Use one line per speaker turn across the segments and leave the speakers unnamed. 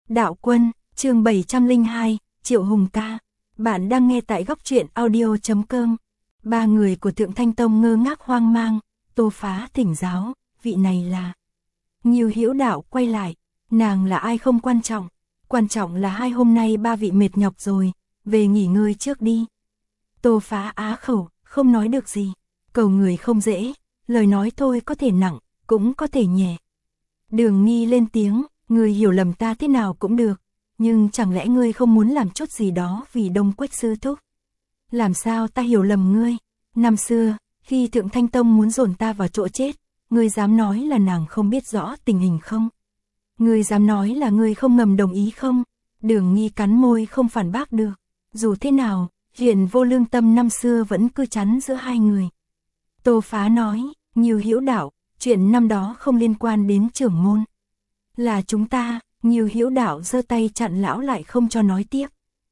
Đạo Quân, chương 702, Triệu Hùng ca. Bạn đang nghe tại góc truyện audio.com. Ba người của Thượng Thanh Tông ngơ ngác hoang mang. Tô Phá thỉnh giáo, vị này là... Nhiều Hữu Đạo quay lại, nàng là ai không quan trọng là hai hôm nay ba vị mệt nhọc rồi, về nghỉ ngơi trước đi. Tô Phá á khẩu, không nói được gì, cầu người không dễ, lời nói thôi có thể nặng, cũng có thể nhẹ. Đường Nghi lên tiếng, ngươi hiểu lầm ta thế nào cũng được, nhưng chẳng lẽ ngươi không muốn làm chút gì đó vì Đông Quách sư thúc? Làm sao ta hiểu lầm ngươi? Năm xưa, khi Thượng Thanh Tông muốn dồn ta vào chỗ chết, ngươi dám nói là nàng không biết rõ tình hình không? Ngươi dám nói là ngươi không ngầm đồng ý không? Đường Nghi cắn môi không phản bác được. Dù thế nào, chuyện vô lương tâm năm xưa vẫn cứ chắn giữa hai người. Tô Phá nói, Nhiều Hữu Đạo, chuyện năm đó không liên quan đến trưởng môn. Là chúng ta. Nhiều Hữu Đạo giơ tay chặn lão lại không cho nói tiếp.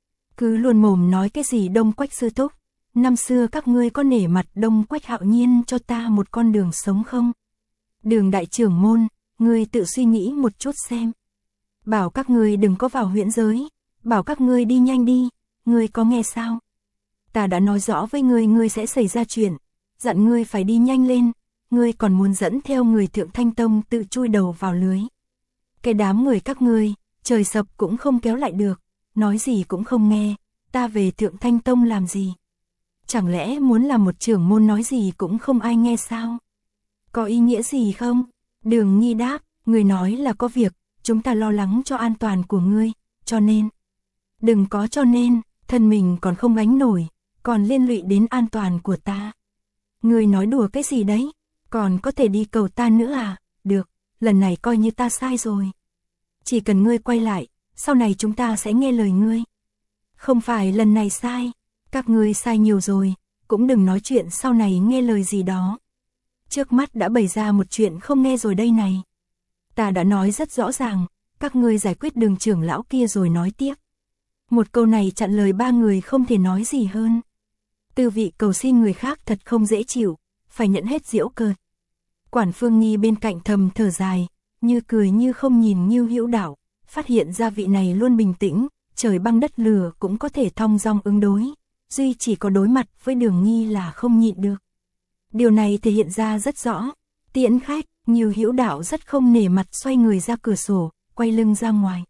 Cứ luôn mồm nói cái gì Đông Quách sư thúc. Năm xưa các ngươi có nể mặt Đông Quách hạo nhiên cho ta một con đường sống không? Đường đại trưởng môn, ngươi tự suy nghĩ một chút xem. Bảo các ngươi đừng có vào huyễn giới, bảo các ngươi đi nhanh đi, ngươi có nghe sao? Ta đã nói rõ với ngươi sẽ xảy ra chuyện, dặn ngươi phải đi nhanh lên, ngươi còn muốn dẫn theo người Thượng Thanh Tông tự chui đầu vào lưới. Cái đám người các ngươi, trời sập cũng không kéo lại được, nói gì cũng không nghe, ta về Thượng Thanh Tông làm gì? Chẳng lẽ muốn làm một trưởng môn nói gì cũng không ai nghe sao? Có ý nghĩa gì không? Đường Nghi đáp, người nói là có việc, chúng ta lo lắng cho an toàn của ngươi, cho nên. Đừng có cho nên, thân mình còn không gánh nổi, còn liên lụy đến an toàn của ta. Ngươi nói đùa cái gì đấy? Còn có thể đi cầu ta nữa à? Được, lần này coi như ta sai rồi. Chỉ cần ngươi quay lại, sau này chúng ta sẽ nghe lời ngươi. Không phải lần này sai, các ngươi sai nhiều rồi, cũng đừng nói chuyện sau này nghe lời gì đó. Trước mắt đã bày ra một chuyện không nghe rồi đây này. Ta đã nói rất rõ ràng, các ngươi giải quyết Đường trưởng lão kia rồi nói tiếp. Một câu này chặn lời ba người không thể nói gì hơn. Tư vị cầu xin người khác thật không dễ chịu, phải nhận hết giễu cợt. Quản Phương Nghi bên cạnh thầm thở dài, như cười như không nhìn Nhiều Hữu Đạo, phát hiện ra vị này luôn bình tĩnh, trời băng đất lửa cũng có thể thong dong ứng đối, duy chỉ có đối mặt với Đường Nghi là không nhịn được. Điều này thể hiện ra rất rõ, tiễn khách, Nhiều Hữu Đạo rất không nể mặt xoay người ra cửa sổ, quay lưng ra ngoài.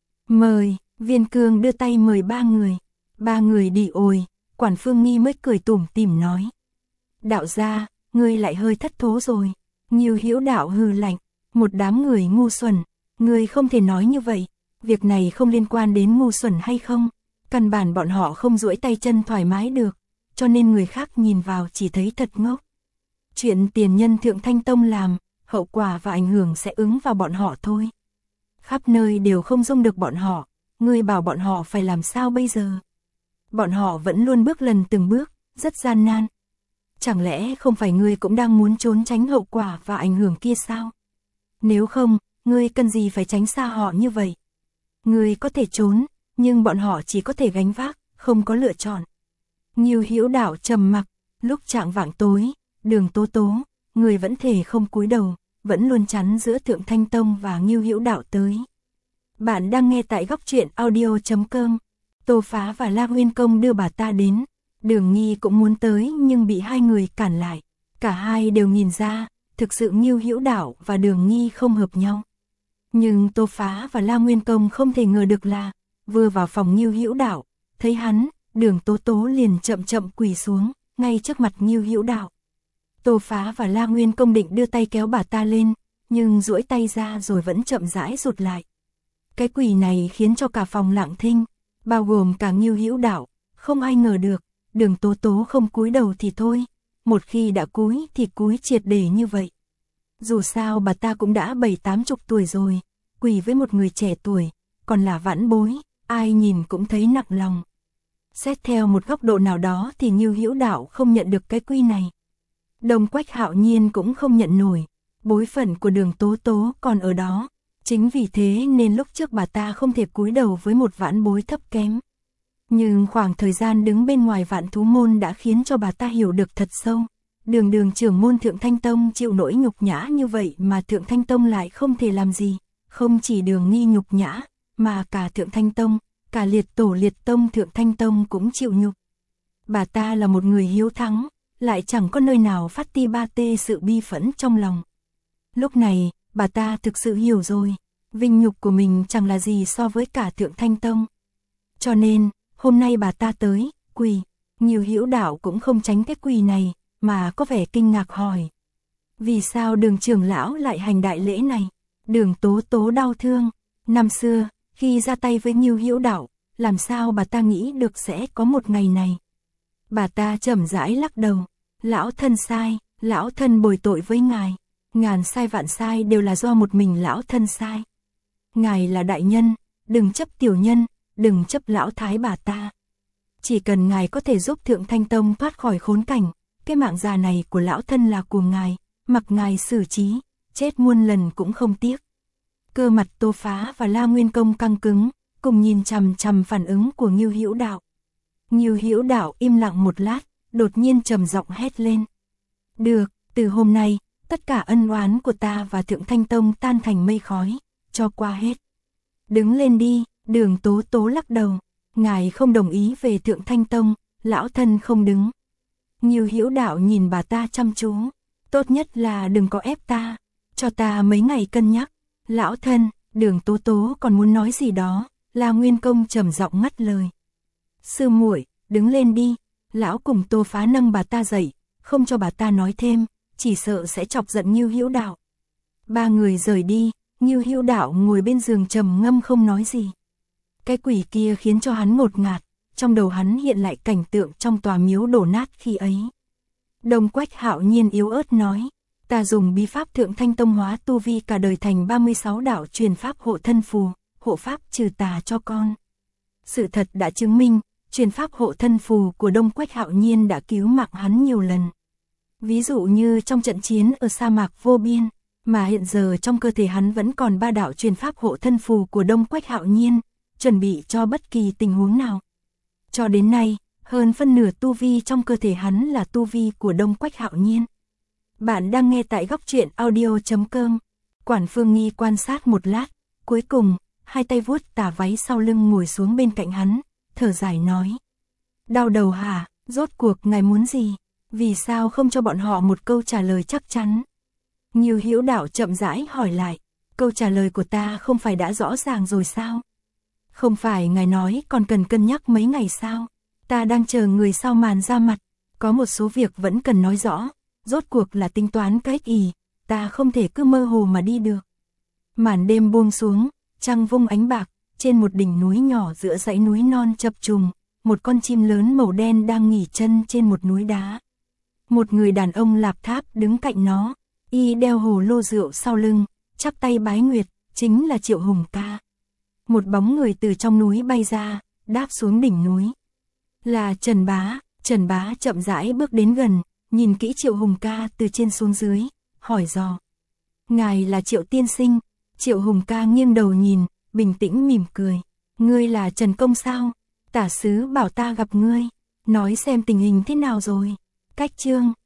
Mời, Viên Cương đưa tay mời ba người đi ồi, Quản Phương Nghi mới cười tủm tỉm nói. Đạo gia, ngươi lại hơi thất thố rồi. Nhiều Hữu Đạo hừ lạnh, một đám người ngu xuẩn, ngươi không thể nói như vậy, việc này không liên quan đến ngu xuẩn hay không, căn bản bọn họ không duỗi tay chân thoải mái được, cho nên người khác nhìn vào chỉ thấy thật ngốc. Chuyện tiền nhân Thượng Thanh Tông làm, hậu quả và ảnh hưởng sẽ ứng vào bọn họ thôi. Khắp nơi đều không dung được bọn họ, ngươi bảo bọn họ phải làm sao bây giờ? Bọn họ vẫn luôn bước lần từng bước, rất gian nan. Chẳng lẽ không phải ngươi cũng đang muốn trốn tránh hậu quả và ảnh hưởng kia sao? Nếu không, ngươi cần gì phải tránh xa họ như vậy? Ngươi có thể trốn, nhưng bọn họ chỉ có thể gánh vác, không có lựa chọn. Nhiều Hữu Đạo trầm mặc, lúc chạng vạng tối, Đường Tố Tố, người vẫn thể không cúi đầu, vẫn luôn chắn giữa Thượng Thanh Tông và Nhiều Hữu Đạo tới. Bạn đang nghe tại góc truyện audio.com. Tô Phá và La Nguyên Công đưa bà ta đến. Đường Nghi cũng muốn tới nhưng bị hai người cản lại. Cả hai đều nhìn ra, thực sự Nhiều Hữu Đạo và Đường Nghi không hợp nhau. Nhưng Tô Phá và La Nguyên Công không thể ngờ được là, vừa vào phòng Nhiều Hữu Đạo, thấy hắn, Đường Tố Tố liền chậm chậm quỳ xuống, ngay trước mặt Nhiều Hữu Đạo. Tô Phá và La Nguyên Công định đưa tay kéo bà ta lên, nhưng duỗi tay ra rồi vẫn chậm rãi rụt lại. Cái quỳ này khiến cho cả phòng lặng thinh, bao gồm cả Nhiều Hữu Đạo, không ai ngờ được. Đường Tố Tố không cúi đầu thì thôi, một khi đã cúi thì cúi triệt để như vậy. Dù sao bà ta cũng đã 70-80 tuổi rồi, quỳ với một người trẻ tuổi, còn là vãn bối, ai nhìn cũng thấy nặng lòng. Xét theo một góc độ nào đó thì Nhiều Hữu Đạo không nhận được cái quy này. Đông Quách hạo nhiên cũng không nhận nổi, bối phận của Đường Tố Tố còn ở đó, chính vì thế nên lúc trước bà ta không thể cúi đầu với một vãn bối thấp kém. Nhưng khoảng thời gian đứng bên ngoài Vạn Thú Môn đã khiến cho bà ta hiểu được thật sâu. Đường trưởng môn Thượng Thanh Tông chịu nỗi nhục nhã như vậy mà Thượng Thanh Tông lại không thể làm gì. Không chỉ Đường Nghi nhục nhã, mà cả Thượng Thanh Tông, cả liệt tổ liệt tông Thượng Thanh Tông cũng chịu nhục. Bà ta là một người hiếu thắng, lại chẳng có nơi nào phát ti ba tê sự bi phẫn trong lòng. Lúc này, bà ta thực sự hiểu rồi, vinh nhục của mình chẳng là gì so với cả Thượng Thanh Tông. Cho nên, hôm nay bà ta tới, quỳ, Ngưu Hữu Đạo cũng không tránh cái quỳ này, mà có vẻ kinh ngạc hỏi. Vì sao Đường trưởng lão lại hành đại lễ này? Đường Tố Tố đau thương, năm xưa, khi ra tay với Ngưu Hữu Đạo, làm sao bà ta nghĩ được sẽ có một ngày này? Bà ta chậm rãi lắc đầu, lão thân sai, lão thân bồi tội với ngài, ngàn sai vạn sai đều là do một mình lão thân sai. Ngài là đại nhân, đừng chấp tiểu nhân, đừng chấp lão thái bà ta. Chỉ cần ngài có thể giúp Thượng Thanh Tông thoát khỏi khốn cảnh, cái mạng già này của lão thân là của ngài, mặc ngài xử trí, chết muôn lần cũng không tiếc. Cơ mặt Tô Phá và La Nguyên Công căng cứng, cùng nhìn chằm chằm phản ứng của Ngưu Hữu Đạo. Ngưu Hữu Đạo im lặng một lát, đột nhiên trầm giọng hét lên. Được, từ hôm nay, tất cả ân oán của ta và Thượng Thanh Tông tan thành mây khói, cho qua hết. Đứng lên đi, Đường Tố Tố lắc đầu, ngài không đồng ý về Thượng Thanh Tông, lão thân không đứng. Ngưu Hữu Đạo nhìn bà ta chăm chú, tốt nhất là đừng có ép ta, cho ta mấy ngày cân nhắc. Lão thân, Đường Tố Tố còn muốn nói gì đó, La Nguyên Công trầm giọng ngắt lời. Sư muội, đứng lên đi. Lão cùng Tô Phá nâng bà ta dậy, không cho bà ta nói thêm, chỉ sợ sẽ chọc giận Ngưu Hữu Đạo. Ba người rời đi, Ngưu Hữu Đạo ngồi bên giường trầm ngâm không nói gì. Cái quỷ kia khiến cho hắn ngột ngạt, trong đầu hắn hiện lại cảnh tượng trong tòa miếu đổ nát khi ấy. Đông Quách Hạo Nhiên yếu ớt nói, ta dùng bí pháp Thượng Thanh Tông hóa tu vi cả đời thành 36 đạo truyền pháp hộ thân phù, hộ pháp trừ tà cho con. Sự thật đã chứng minh, truyền pháp hộ thân phù của Đông Quách Hạo Nhiên đã cứu mạng hắn nhiều lần. Ví dụ như trong trận chiến ở sa mạc vô biên, mà hiện giờ trong cơ thể hắn vẫn còn 3 đạo truyền pháp hộ thân phù của Đông Quách Hạo Nhiên, chuẩn bị cho bất kỳ tình huống nào. Cho đến nay, hơn phân nửa tu vi trong cơ thể hắn là tu vi của Đông Quách Hạo Nhiên. Bạn đang nghe tại góc truyện audio.com. Quản Phương Nghi quan sát một lát, cuối cùng, hai tay vuốt tà váy sau lưng ngồi xuống bên cạnh hắn, thở dài nói. Đau đầu hả, rốt cuộc ngài muốn gì? Vì sao không cho bọn họ một câu trả lời chắc chắn? Ngưu Hữu Đạo chậm rãi hỏi lại, câu trả lời của ta không phải đã rõ ràng rồi sao? Không phải ngài nói còn cần cân nhắc mấy ngày sao? Ta đang chờ người sau màn ra mặt, có một số việc vẫn cần nói rõ, rốt cuộc là tính toán cái gì, ta không thể cứ mơ hồ mà đi được. Màn đêm buông xuống, trăng vung ánh bạc, trên một đỉnh núi nhỏ giữa dãy núi non chập trùng, một con chim lớn màu đen đang nghỉ chân trên một núi đá. Một người đàn ông lạp tháp đứng cạnh nó, y đeo hồ lô rượu sau lưng, chắp tay bái nguyệt, chính là Triệu Hùng Ca. Một bóng người từ trong núi bay ra, đáp xuống đỉnh núi. Là Trần Bá chậm rãi bước đến gần, nhìn kỹ Triệu Hùng Ca từ trên xuống dưới, hỏi dò. Ngài là Triệu tiên sinh? Triệu Hùng Ca nghiêng đầu nhìn, bình tĩnh mỉm cười. Ngươi là Trần Công sao? Tả sứ bảo ta gặp ngươi, nói xem tình hình thế nào rồi. Cách chương